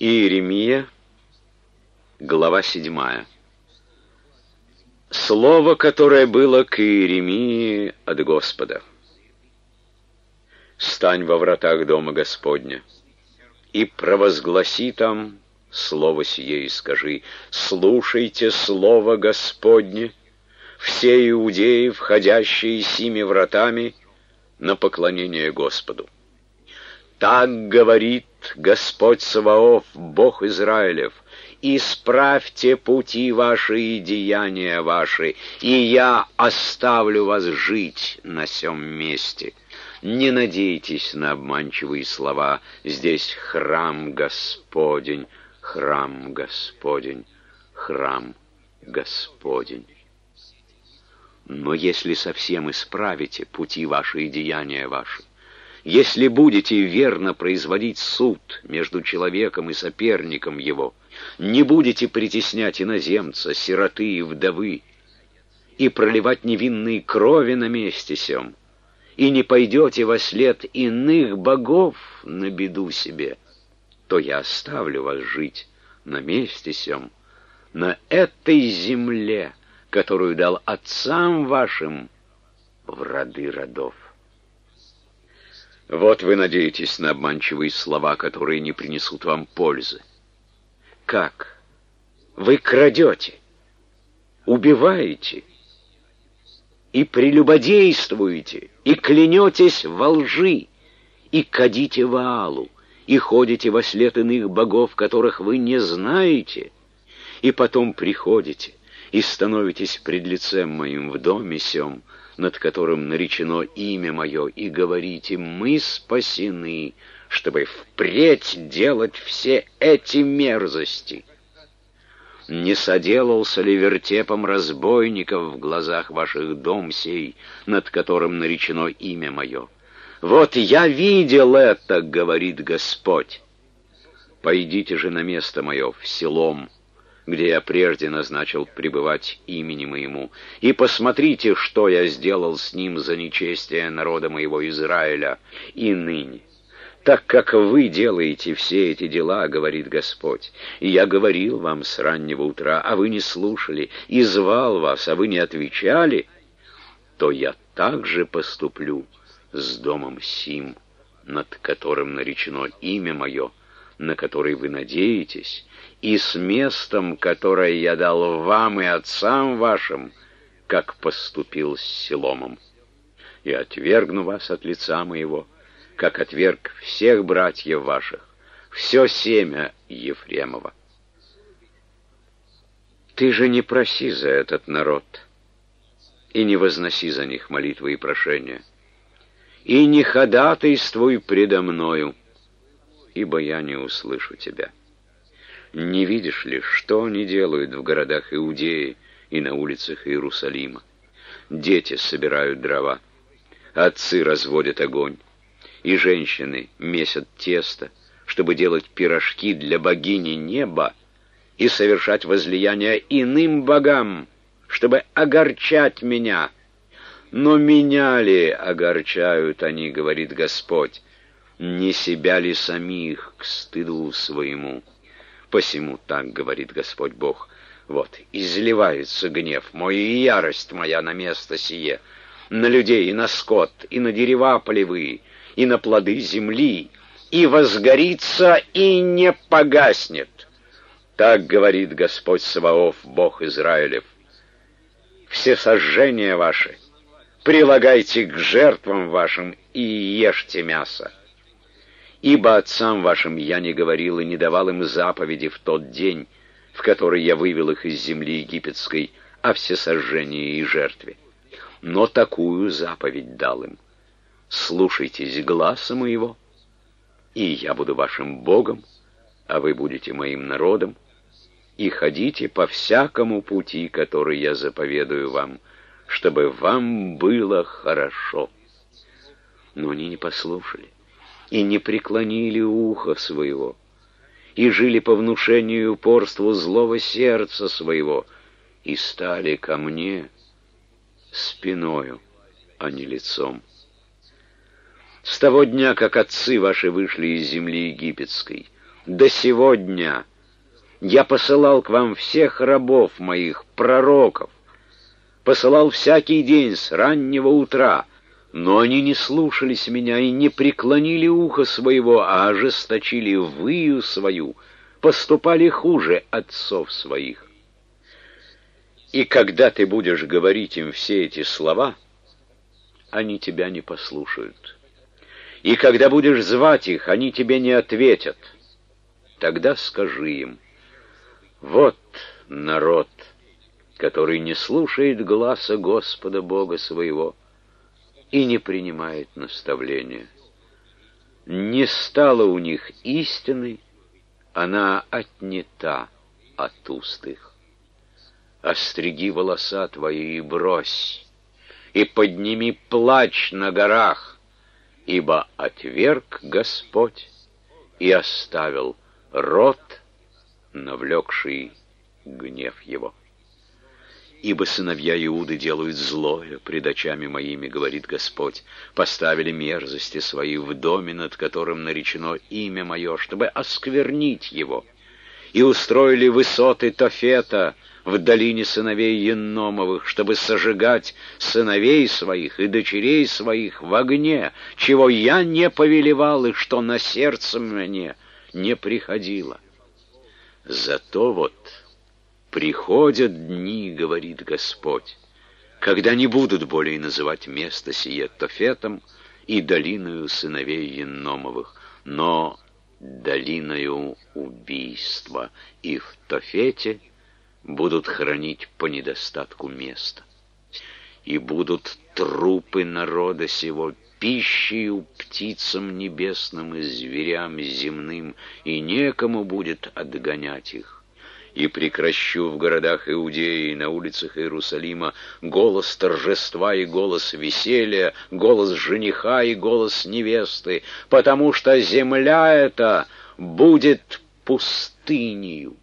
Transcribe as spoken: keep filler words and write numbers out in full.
Иеремия, глава седьмая. Слово, которое было к Иеремии от Господа. «Стань во вратах дома Господня и провозгласи там слово сие, и скажи: слушайте слово Господне, все иудеи, входящие сими вратами на поклонение Господу. Так говорит Господь Саваоф, Бог Израилев: исправьте пути ваши и деяния ваши, и я оставлю вас жить на сем месте. Не надейтесь на обманчивые слова. Здесь храм Господень, храм Господень, храм Господень. Но если совсем исправите пути ваши и деяния ваши, если будете верно производить суд между человеком и соперником его, не будете притеснять иноземца, сироты и вдовы, и проливать невинные крови на месте сем, и не пойдете во след иных богов на беду себе, то я оставлю вас жить на месте сем, на этой земле, которую дал отцам вашим в роды родов». Вот вы надеетесь на обманчивые слова, которые не принесут вам пользы. Как? Вы крадете, убиваете и прелюбодействуете, и клянетесь во лжи, и кадите Ваалу, и ходите во след иных богов, которых вы не знаете, и потом приходите и становитесь пред лицем моим в доме сем, над которым наречено имя мое, и говорите: мы спасены, чтобы впредь делать все эти мерзости. Не соделался ли вертепом разбойников в глазах ваших дом сей, над которым наречено имя мое? Вот я видел это, говорит Господь. Пойдите же на место мое в Силом, где я прежде назначил пребывать имени моему, и посмотрите, что я сделал с ним за нечестие народа моего Израиля и ныне. Так как вы делаете все эти дела, говорит Господь, и я говорил вам с раннего утра, а вы не слушали, и звал вас, а вы не отвечали, то я также поступлю с домом сим, над которым наречено имя мое, на который вы надеетесь, и с местом, которое я дал вам и отцам вашим, как поступил с Силомом. И отвергну вас от лица моего, как отверг всех братьев ваших, все семя Ефремова. Ты же не проси за этот народ, и не возноси за них молитвы и прошения, и не ходатайствуй предо мною, ибо я не услышу тебя. Не видишь ли, что они делают в городах Иудеи и на улицах Иерусалима? Дети собирают дрова, отцы разводят огонь, и женщины месят тесто, чтобы делать пирожки для богини неба и совершать возлияния иным богам, чтобы огорчать меня. Но меня ли огорчают они, говорит Господь, не себя ли самих к стыду своему? Посему так говорит Господь Бог: вот изливается гнев мой и ярость моя на место сие, на людей и на скот, и на дерева полевые, и на плоды земли, и возгорится, и не погаснет. Так говорит Господь Саваоф, Бог Израилев: все сожжения ваши прилагайте к жертвам вашим и ешьте мясо. Ибо отцам вашим я не говорил и не давал им заповеди в тот день, в который я вывел их из земли египетской, о всесожжении и жертве. Но такую заповедь дал им: слушайтесь гласа моего, и я буду вашим Богом, а вы будете моим народом, и ходите по всякому пути, который я заповедую вам, чтобы вам было хорошо. Но они не послушали и не преклонили ухо своего, и жили по внушению и упорству злого сердца своего, и стали ко мне спиною, а не лицом. С того дня, как отцы ваши вышли из земли египетской, до сего дня я посылал к вам всех рабов моих, пророков, посылал всякий день с раннего утра, но они не слушались меня и не преклонили ухо своего, а ожесточили выю свою, поступали хуже отцов своих. И когда ты будешь говорить им все эти слова, они тебя не послушают. И когда будешь звать их, они тебе не ответят. Тогда скажи им: вот народ, который не слушает гласа Господа Бога своего и не принимает наставления. Не стало у них истины, она отнята от уст их. Остриги волоса твои и брось, и подними плач на горах, ибо отверг Господь и оставил род, навлекший гнев его. Ибо сыновья Иуды делают злое пред очами моими, говорит Господь, поставили мерзости свои в доме, над которым наречено имя мое, чтобы осквернить его, и устроили высоты Тофета в долине сыновей Енномовых, чтобы сожигать сыновей своих и дочерей своих в огне, чего я не повелевал и что на сердце мне не приходило. Зато вот приходят дни, говорит Господь, когда не будут более называть место сие Тофетом и долиною сыновей Енномовых, но долиною убийства, и в Тофете будут хранить по недостатку места. И будут трупы народа сего пищею птицам небесным и зверям земным, и некому будет отгонять их. И прекращу в городах Иудеи и на улицах Иерусалима голос торжества и голос веселья, голос жениха и голос невесты, потому что земля эта будет пустынею.